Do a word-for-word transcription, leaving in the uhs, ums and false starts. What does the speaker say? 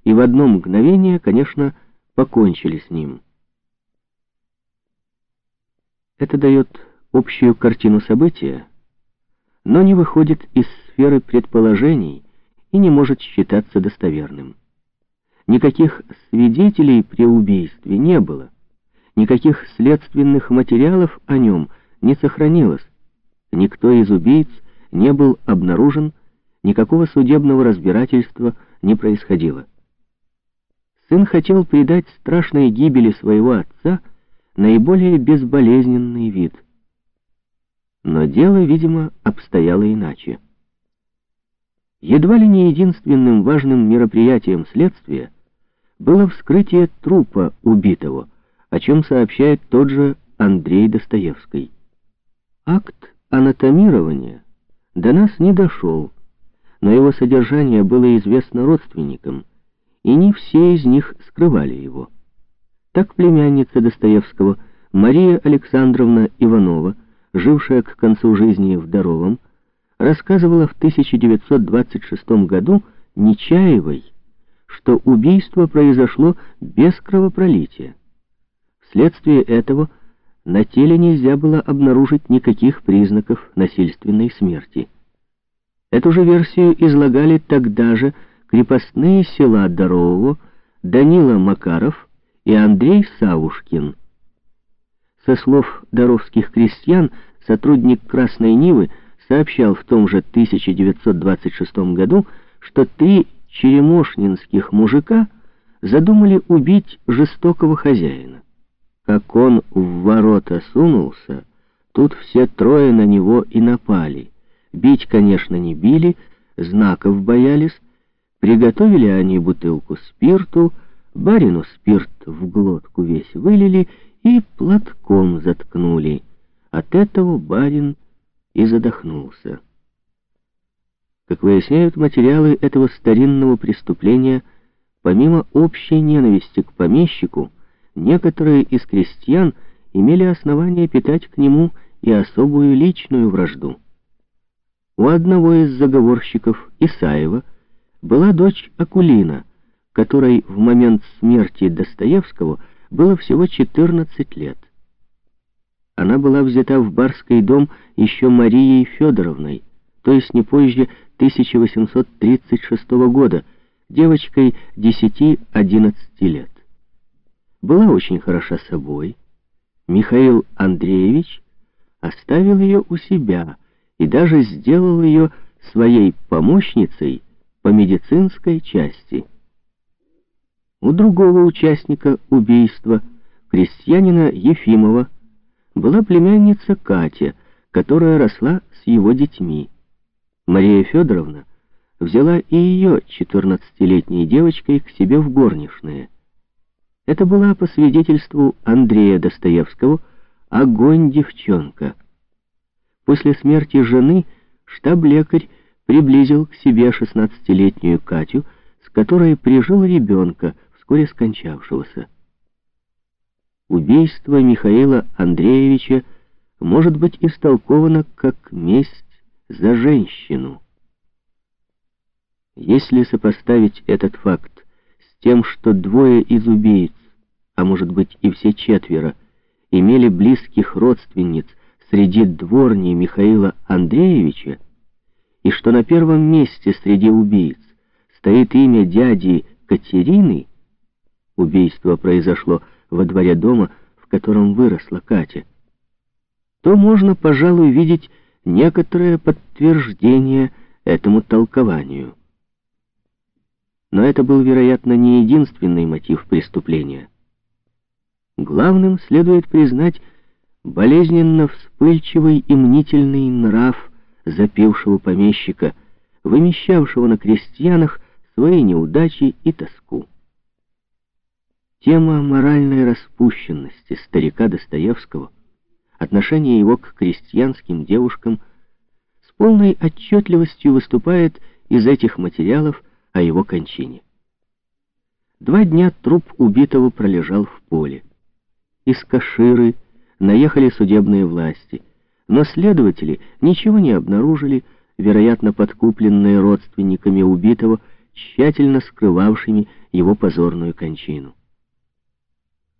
и в одно мгновение, конечно, покончили с ним. Это дает общую картину события, но не выходит из сферы предположений и не может считаться достоверным. Никаких свидетелей при убийстве не было, никаких следственных материалов о нем не сохранилось, никто из убийц не был обнаружен, никакого судебного разбирательства не происходило. Сын хотел придать страшной гибели своего отца наиболее безболезненный вид. Но дело, видимо, обстояло иначе. Едва ли не единственным важным мероприятием следствия было вскрытие трупа убитого, о чем сообщает тот же Андрей Достоевский. Акт анатомирования до нас не дошел, но его содержание было известно родственникам, и не все из них скрывали его. Так племянница Достоевского, Мария Александровна Иванова, жившая к концу жизни в Даровом, рассказывала в тысяча девятьсот двадцать шестом году Нечаевой, что убийство произошло без кровопролития. Вследствие этого на теле нельзя было обнаружить никаких признаков насильственной смерти. Эту же версию излагали тогда же крепостные села Дарового Данила Макаров и Андрей Савушкин. Со слов даровских крестьян, сотрудник «Красной Нивы» сообщал в том же тысяча девятьсот двадцать шестом году, что три черемошнинских мужика задумали убить жестокого хозяина. Как он в ворота сунулся, тут все трое на него и напали. Бить, конечно, не били, знаков боялись. Приготовили они бутылку спирту, барину спирт в глотку весь вылили и платком заткнули. От этого барин и задохнулся. Как выясняют материалы этого старинного преступления, помимо общей ненависти к помещику, некоторые из крестьян имели основания питать к нему и особую личную вражду. У одного из заговорщиков, Исаева, была дочь Акулина, которой в момент смерти Достоевского было всего четырнадцать лет. Она была взята в барский дом еще Марией Федоровной, то есть не позже тысяча восемьсот тридцать шестого года, девочкой десяти-одиннадцати лет. Была очень хороша собой. Михаил Андреевич оставил ее у себя и даже сделал ее своей помощницей по медицинской части. У другого участника убийства, крестьянина Ефимова, была племянница Катя, которая росла с его детьми. Мария Федоровна взяла и ее четырнадцатилетней девочкой к себе в горничные. Это была, по свидетельству Андрея Достоевского, огонь девчонка. После смерти жены штаб-лекарь приблизил к себе шестнадцатилетнюю Катю, с которой прижил ребенка, вскоре скончавшегося. Убийство Михаила Андреевича может быть истолковано как месть за женщину. Если сопоставить этот факт с тем, что двое из убийц, а может быть и все четверо, имели близких родственниц среди дворни Михаила Андреевича, и что на первом месте среди убийц стоит имя дяди Катерины, убийство произошло во дворе дома, в котором выросла Катя, то можно, пожалуй, видеть некоторое подтверждение этому толкованию. Но это был, вероятно, не единственный мотив преступления. Главным следует признать болезненно вспыльчивый и мнительный нрав запившего помещика, вымещавшего на крестьянах свои неудачи и тоску. Тема моральной распущенности старика Достоевского, отношение его к крестьянским девушкам с полной отчетливостью выступает из этих материалов о его кончине. Два дня труп убитого пролежал в поле. Из Каширы наехали судебные власти, но следователи ничего не обнаружили, вероятно, подкупленные родственниками убитого тщательно скрывавшими его позорную кончину.